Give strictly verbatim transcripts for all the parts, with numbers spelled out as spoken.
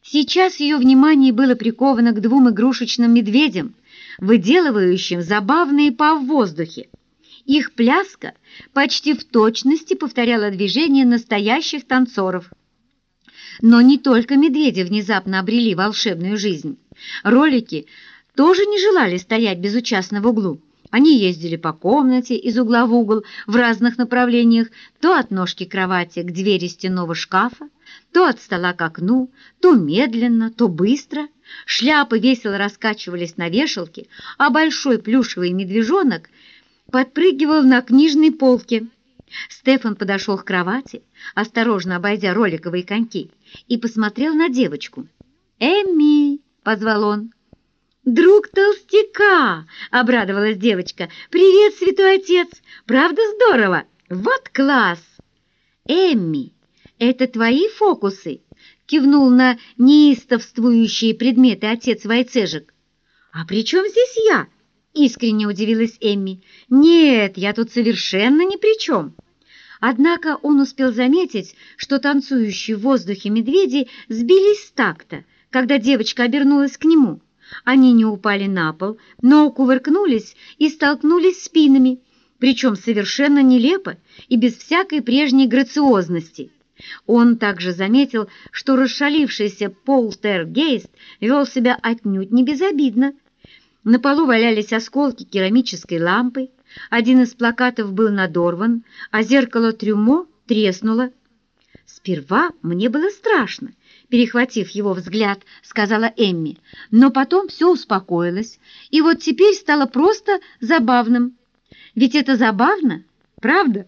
Сейчас ее внимание было приковано к двум игрушечным медведям, выделывающим забавные па в воздухе. Их пляска почти в точности повторяла движения настоящих танцоров. Но не только медведи внезапно обрели волшебную жизнь. Ролики тоже не желали стоять безучастно в углу. Они ездили по комнате из угла в угол в разных направлениях, то от ножки кровати к двери стенного шкафа, то от стола к окну, то медленно, то быстро. Шляпы весело раскачивались на вешалке, а большой плюшевый медвежонок подпрыгивал на книжной полке. Стефан подошел к кровати, осторожно обойдя роликовые коньки, и посмотрел на девочку. «Эмми!» — позвал он. «Друг толстяка!» — обрадовалась девочка. «Привет, святой отец! Правда здорово? Вот класс!» «Эмми, это твои фокусы?» — кивнул на неистовствующие предметы отец Войцежек. «А при чем здесь я?» — искренне удивилась Эмми. «Нет, я тут совершенно ни при чем». Однако он успел заметить, что танцующие в воздухе медведи сбились с такта, когда девочка обернулась к нему. Они не упали на пол, но кувыркнулись и столкнулись спинами, причем совершенно нелепо и без всякой прежней грациозности. Он также заметил, что расшалившийся полтергейст вел себя отнюдь не безобидно. На полу валялись осколки керамической лампы, один из плакатов был надорван, а зеркало трюмо треснуло. «Сперва мне было страшно», — перехватив его взгляд, сказала Эмми, «но потом все успокоилось, и вот теперь стало просто забавным. Ведь это забавно, правда?»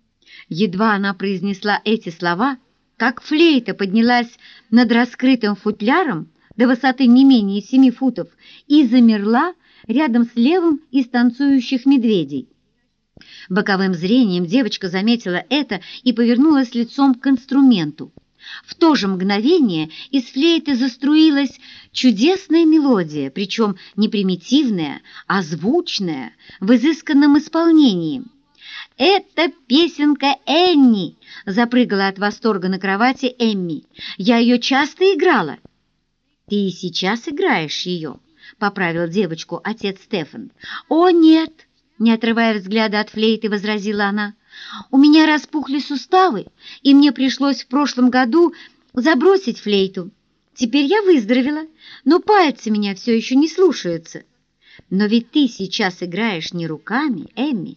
Едва она произнесла эти слова, как флейта поднялась над раскрытым футляром до высоты не менее семи футов и замерла рядом с левым из танцующих медведей. Боковым зрением девочка заметила это и повернулась лицом к инструменту. В то же мгновение из флейты заструилась чудесная мелодия, причем не примитивная, а звучная, в изысканном исполнении. «Это песенка Энни!» — запрыгала от восторга на кровати Эмми. «Я ее часто играла». «Ты и сейчас играешь ее», — поправил девочку отец Стефан. «О, нет!» — не отрывая взгляда от флейты, возразила она. «У меня распухли суставы, и мне пришлось в прошлом году забросить флейту. Теперь я выздоровела, но пальцы меня все еще не слушаются. Но ведь ты сейчас играешь не руками, Эмми».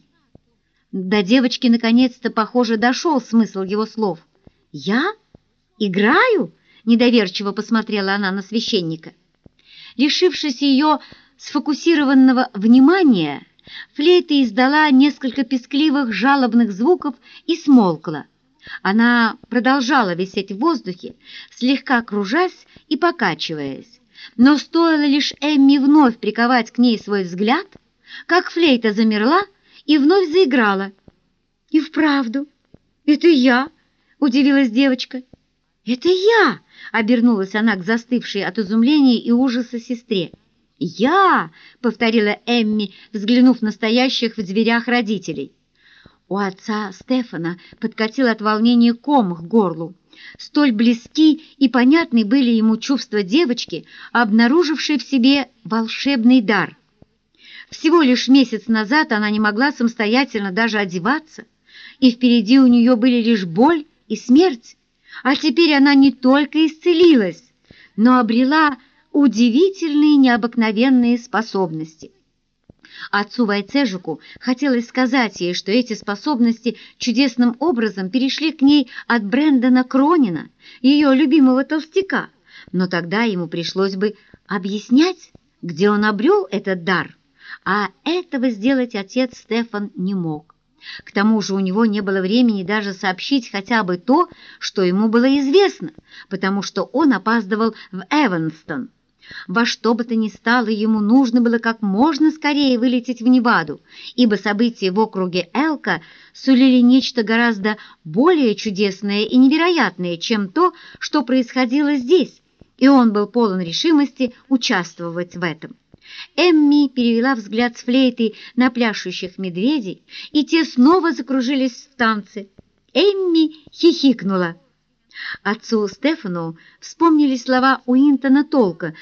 До девочки наконец-то, похоже, дошел смысл его слов. «Я? Играю?» — недоверчиво посмотрела она на священника. Лишившись ее сфокусированного внимания, флейта издала несколько пескливых жалобных звуков и смолкла. Она продолжала висеть в воздухе, слегка кружась и покачиваясь. Но стоило лишь Эмми вновь приковать к ней свой взгляд, как флейта замерла и вновь заиграла. «И вправду, это я!» — удивилась девочка. «Это я!» — обернулась она к застывшей от изумления и ужаса сестре. «Я!» — повторила Эмми, взглянув на стоящих в дверях родителей. У отца Стефана подкатил от волнения ком к горлу. Столь близки и понятны были ему чувства девочки, обнаружившей в себе волшебный дар. Всего лишь месяц назад она не могла самостоятельно даже одеваться, и впереди у нее были лишь боль и смерть. А теперь она не только исцелилась, но обрела удивительные необыкновенные способности. Отцу Войцежику хотелось сказать ей, что эти способности чудесным образом перешли к ней от Брэндона Кронина, ее любимого толстяка, но тогда ему пришлось бы объяснять, где он обрел этот дар, а этого сделать отец Стефан не мог. К тому же у него не было времени даже сообщить хотя бы то, что ему было известно, потому что он опаздывал в Эванстон. Во что бы то ни стало, ему нужно было как можно скорее вылететь в Неваду, ибо события в округе Элка сулили нечто гораздо более чудесное и невероятное, чем то, что происходило здесь, и он был полон решимости участвовать в этом. Эмми перевела взгляд с флейты на пляшущих медведей, и те снова закружились в танце. Эмми хихикнула. Отцу Стефану вспомнили слова Уинтона Толка,